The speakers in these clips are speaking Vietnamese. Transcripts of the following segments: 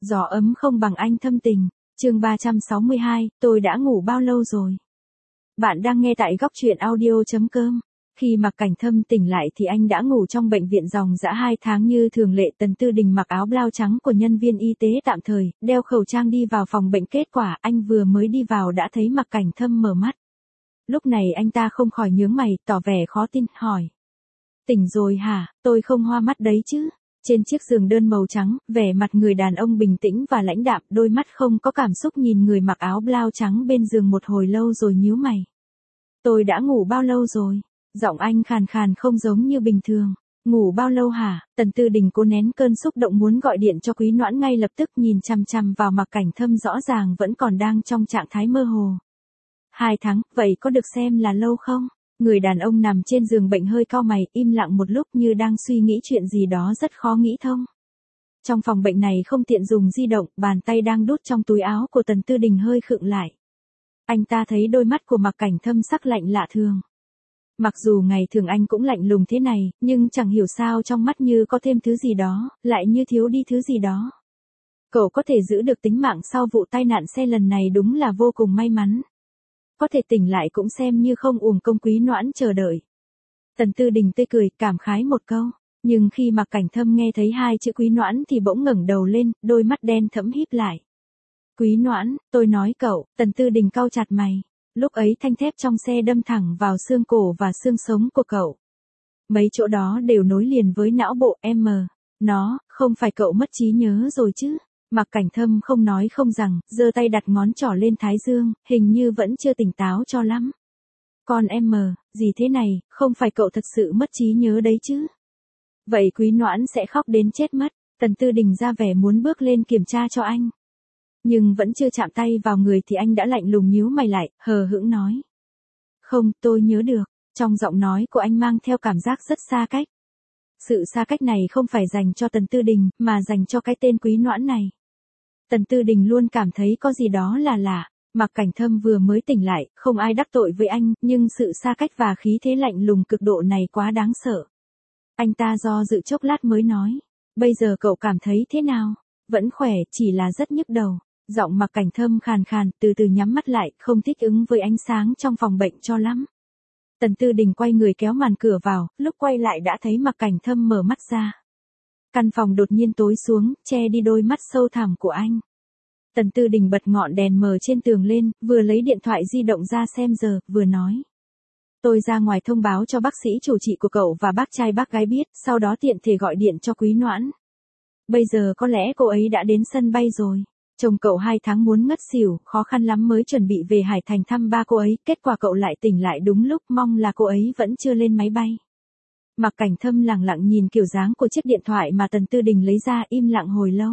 Gió ấm không bằng anh thâm tình. Chương 362, tôi đã ngủ bao lâu rồi? Bạn đang nghe tại góc truyện audio.com. Khi Mạc Cảnh Thâm tỉnh lại thì anh đã ngủ trong bệnh viện dòng dã 2 tháng như thường lệ. Tần Tư Đình mặc áo blau trắng của nhân viên y tế tạm thời, đeo khẩu trang đi vào phòng bệnh. Kết quả anh vừa mới đi vào đã thấy Mạc Cảnh Thâm mở mắt. Lúc này anh ta không khỏi nhướng mày, tỏ vẻ khó tin, hỏi. Tỉnh rồi hả? Tôi không hoa mắt đấy chứ? Trên chiếc giường đơn màu trắng, vẻ mặt người đàn ông bình tĩnh và lãnh đạm, đôi mắt không có cảm xúc nhìn người mặc áo blau trắng bên giường một hồi lâu rồi nhíu mày. Tôi đã ngủ bao lâu rồi? Giọng anh khàn khàn không giống như bình thường. Ngủ bao lâu hả? Tần Tư Đình cố nén cơn xúc động muốn gọi điện cho Quý Noãn ngay lập tức, nhìn chằm chằm vào Mạc Cảnh Thâm rõ ràng vẫn còn đang trong trạng thái mơ hồ. 2 tháng, vậy có được xem là lâu không? Người đàn ông nằm trên giường bệnh hơi cau mày, im lặng một lúc như đang suy nghĩ chuyện gì đó rất khó nghĩ thông. Trong phòng bệnh này không tiện dùng di động, bàn tay đang đút trong túi áo của Tần Tư Đình hơi khựng lại. Anh ta thấy đôi mắt của Mạc Cảnh Thâm sắc lạnh lạ thường. Mặc dù ngày thường anh cũng lạnh lùng thế này, nhưng chẳng hiểu sao trong mắt như có thêm thứ gì đó, lại như thiếu đi thứ gì đó. Cậu có thể giữ được tính mạng sau vụ tai nạn xe lần này đúng là vô cùng may mắn. Có thể tỉnh lại cũng xem như không uổng công Quý Noãn chờ đợi. Tần Tư Đình tươi cười, cảm khái một câu. Nhưng khi Mạc Cảnh Thâm nghe thấy 2 chữ Quý Noãn thì bỗng ngẩng đầu lên, đôi mắt đen thẫm híp lại. Quý Noãn, tôi nói cậu. Tần Tư Đình cau chặt mày. Lúc ấy thanh thép trong xe đâm thẳng vào xương cổ và xương sống của cậu. Mấy chỗ đó đều nối liền với não bộ M. Nó, không phải cậu mất trí nhớ rồi chứ? Mạc Cảnh Thâm không nói không rằng, giơ tay đặt ngón trỏ lên thái dương, hình như vẫn chưa tỉnh táo cho lắm. Còn M, gì thế này, không phải cậu thật sự mất trí nhớ đấy chứ? Vậy Quý Noãn sẽ khóc đến chết mất. Tần Tư Đình ra vẻ muốn bước lên kiểm tra cho anh. Nhưng vẫn chưa chạm tay vào người thì anh đã lạnh lùng nhíu mày lại, hờ hững nói. Không, tôi nhớ được. Trong giọng nói của anh mang theo cảm giác rất xa cách. Sự xa cách này không phải dành cho Tần Tư Đình, mà dành cho cái tên Quý Noãn này. Tần Tư Đình luôn cảm thấy có gì đó là lạ. Mạc Cảnh Thâm vừa mới tỉnh lại, không ai đắc tội với anh, nhưng sự xa cách và khí thế lạnh lùng cực độ này quá đáng sợ. Anh ta do dự chốc lát mới nói. Bây giờ cậu cảm thấy thế nào? Vẫn khỏe, chỉ là rất nhức đầu. Giọng Mạc Cảnh Thâm khàn khàn, từ từ nhắm mắt lại, không thích ứng với ánh sáng trong phòng bệnh cho lắm. Tần Tư Đình quay người kéo màn cửa vào, lúc quay lại đã thấy Mạc Cảnh Thâm mở mắt ra. Căn phòng đột nhiên tối xuống, che đi đôi mắt sâu thẳm của anh. Tần Tư Đình bật ngọn đèn mờ trên tường lên, vừa lấy điện thoại di động ra xem giờ, vừa nói. Tôi ra ngoài thông báo cho bác sĩ chủ trị của cậu và bác trai bác gái biết, sau đó tiện thể gọi điện cho Quý Noãn. Bây giờ có lẽ cô ấy đã đến sân bay rồi. Chồng cậu 2 tháng muốn ngất xỉu, khó khăn lắm mới chuẩn bị về Hải Thành thăm ba cô ấy, kết quả cậu lại tỉnh lại đúng lúc, mong là cô ấy vẫn chưa lên máy bay. Mạc Cảnh Thâm lẳng lặng nhìn kiểu dáng của chiếc điện thoại mà Tần Tư Đình lấy ra, im lặng hồi lâu.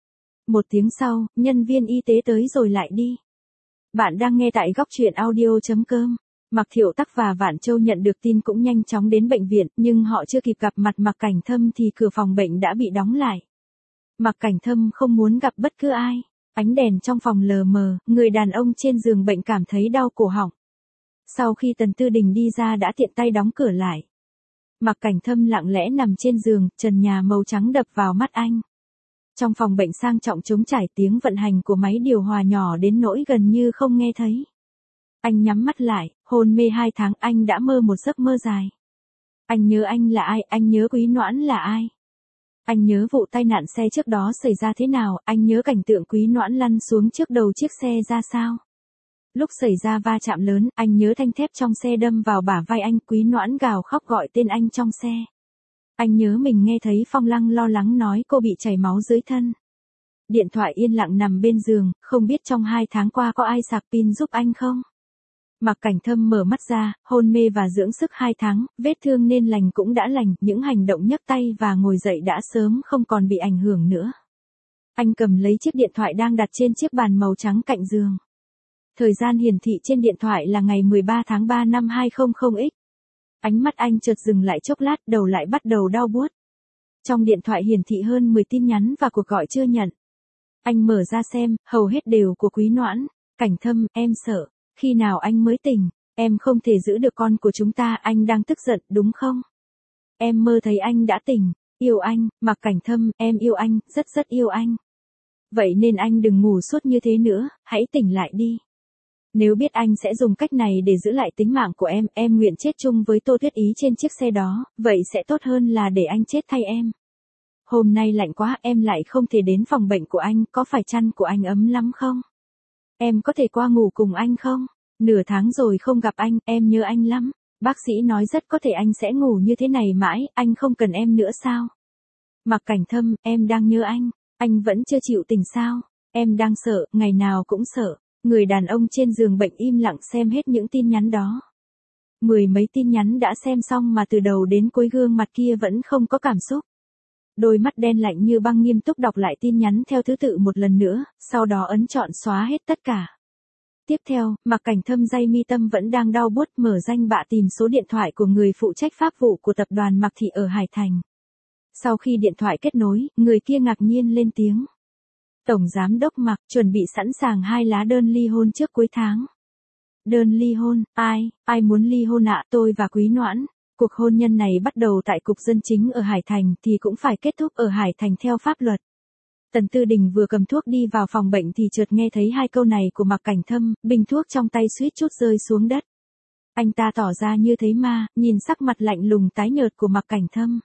1 tiếng sau, nhân viên y tế tới rồi lại đi. Bạn đang nghe tại góc truyện audio.com. Mạc Thiệu Tắc và Vạn Châu nhận được tin cũng nhanh chóng đến bệnh viện, nhưng họ chưa kịp gặp mặt Mạc Cảnh Thâm thì cửa phòng bệnh đã bị đóng lại. Mạc Cảnh Thâm không muốn gặp bất cứ ai. Ánh đèn trong phòng lờ mờ, người đàn ông trên giường bệnh cảm thấy đau cổ họng. Sau khi Tần Tư Đình đi ra đã tiện tay đóng cửa lại. Mạc Cảnh Thâm lặng lẽ nằm trên giường, trần nhà màu trắng đập vào mắt anh. Trong phòng bệnh sang trọng trống trải, tiếng vận hành của máy điều hòa nhỏ đến nỗi gần như không nghe thấy. Anh nhắm mắt lại, hôn mê 2 tháng anh đã mơ một giấc mơ dài. Anh nhớ anh là ai, anh nhớ Quý Noãn là ai. Anh nhớ vụ tai nạn xe trước đó xảy ra thế nào, anh nhớ cảnh tượng Quý Noãn lăn xuống trước đầu chiếc xe ra sao. Lúc xảy ra va chạm lớn, anh nhớ thanh thép trong xe đâm vào bả vai anh, Quý Noãn gào khóc gọi tên anh trong xe. Anh nhớ mình nghe thấy Phong Lăng lo lắng nói cô bị chảy máu dưới thân. Điện thoại yên lặng nằm bên giường, không biết trong 2 tháng qua có ai sạc pin giúp anh không? Mạc Cảnh Thâm mở mắt ra, hôn mê và dưỡng sức 2 tháng, vết thương nên lành cũng đã lành, những hành động nhấc tay và ngồi dậy đã sớm không còn bị ảnh hưởng nữa. Anh cầm lấy chiếc điện thoại đang đặt trên chiếc bàn màu trắng cạnh giường. Thời gian hiển thị trên điện thoại là ngày 13 tháng 3 năm 200X. Ánh mắt anh chợt dừng lại chốc lát, đầu lại bắt đầu đau buốt. Trong điện thoại hiển thị hơn 10 tin nhắn và cuộc gọi chưa nhận. Anh mở ra xem, hầu hết đều của Quý Noãn. Cảnh Thâm, em sợ. Khi nào anh mới tỉnh? Em không thể giữ được con của chúng ta, anh đang tức giận, đúng không? Em mơ thấy anh đã tỉnh. Yêu anh, Mạc Cảnh Thâm, em yêu anh, rất rất yêu anh. Vậy nên anh đừng ngủ suốt như thế nữa, hãy tỉnh lại đi. Nếu biết anh sẽ dùng cách này để giữ lại tính mạng của em nguyện chết chung với Tô Tuyết Ý trên chiếc xe đó, vậy sẽ tốt hơn là để anh chết thay em. Hôm nay lạnh quá, em lại không thể đến phòng bệnh của anh, có phải chăn của anh ấm lắm không? Em có thể qua ngủ cùng anh không? Nửa tháng rồi không gặp anh, em nhớ anh lắm. Bác sĩ nói rất có thể anh sẽ ngủ như thế này mãi, anh không cần em nữa sao? Mạc Cảnh Thâm, em đang nhớ anh vẫn chưa chịu tỉnh sao? Em đang sợ, ngày nào cũng sợ. Người đàn ông trên giường bệnh im lặng xem hết những tin nhắn đó. Mười mấy tin nhắn đã xem xong mà từ đầu đến cuối gương mặt kia vẫn không có cảm xúc. Đôi mắt đen lạnh như băng nghiêm túc đọc lại tin nhắn theo thứ tự một lần nữa, sau đó ấn chọn xóa hết tất cả. Tiếp theo, Mạc Cảnh Thâm day mi tâm vẫn đang đau buốt mở danh bạ tìm số điện thoại của người phụ trách pháp vụ của tập đoàn Mạc Thị ở Hải Thành. Sau khi điện thoại kết nối, người kia ngạc nhiên lên tiếng. Tổng Giám đốc Mạc chuẩn bị sẵn sàng 2 lá đơn ly hôn trước cuối tháng. Đơn ly hôn, ai muốn ly hôn ạ? Tôi và Quý Noãn. Cuộc hôn nhân này bắt đầu tại Cục Dân Chính ở Hải Thành thì cũng phải kết thúc ở Hải Thành theo pháp luật. Tần Tư Đình vừa cầm thuốc đi vào phòng bệnh thì chợt nghe thấy 2 câu này của Mạc Cảnh Thâm, bình thuốc trong tay suýt chút rơi xuống đất. Anh ta tỏ ra như thấy ma, nhìn sắc mặt lạnh lùng tái nhợt của Mạc Cảnh Thâm.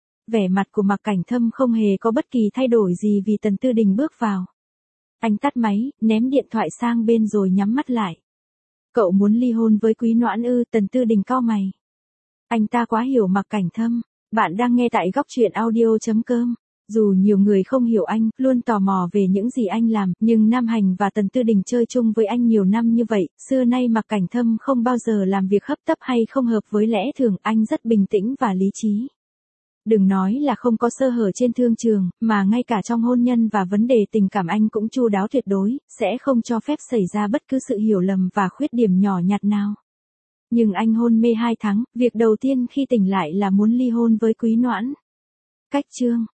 Vẻ mặt của Mạc Cảnh Thâm không hề có bất kỳ thay đổi gì vì Tần Tư Đình bước vào. Anh tắt máy, ném điện thoại sang bên rồi nhắm mắt lại. Cậu muốn ly hôn với Quý Noãn ư? Tần Tư Đình cau mày. Anh ta quá hiểu Mạc Cảnh Thâm. Bạn đang nghe tại góc truyện audio.com. Dù nhiều người không hiểu anh, luôn tò mò về những gì anh làm, nhưng Nam Hành và Tần Tư Đình chơi chung với anh nhiều năm như vậy, xưa nay Mạc Cảnh Thâm không bao giờ làm việc hấp tấp hay không hợp với lẽ thường, anh rất bình tĩnh và lý trí. Đừng nói là không có sơ hở trên thương trường, mà ngay cả trong hôn nhân và vấn đề tình cảm anh cũng chu đáo tuyệt đối, sẽ không cho phép xảy ra bất cứ sự hiểu lầm và khuyết điểm nhỏ nhặt nào. Nhưng anh hôn mê 2 tháng, việc đầu tiên khi tỉnh lại là muốn ly hôn với Quý Noãn. Cách chương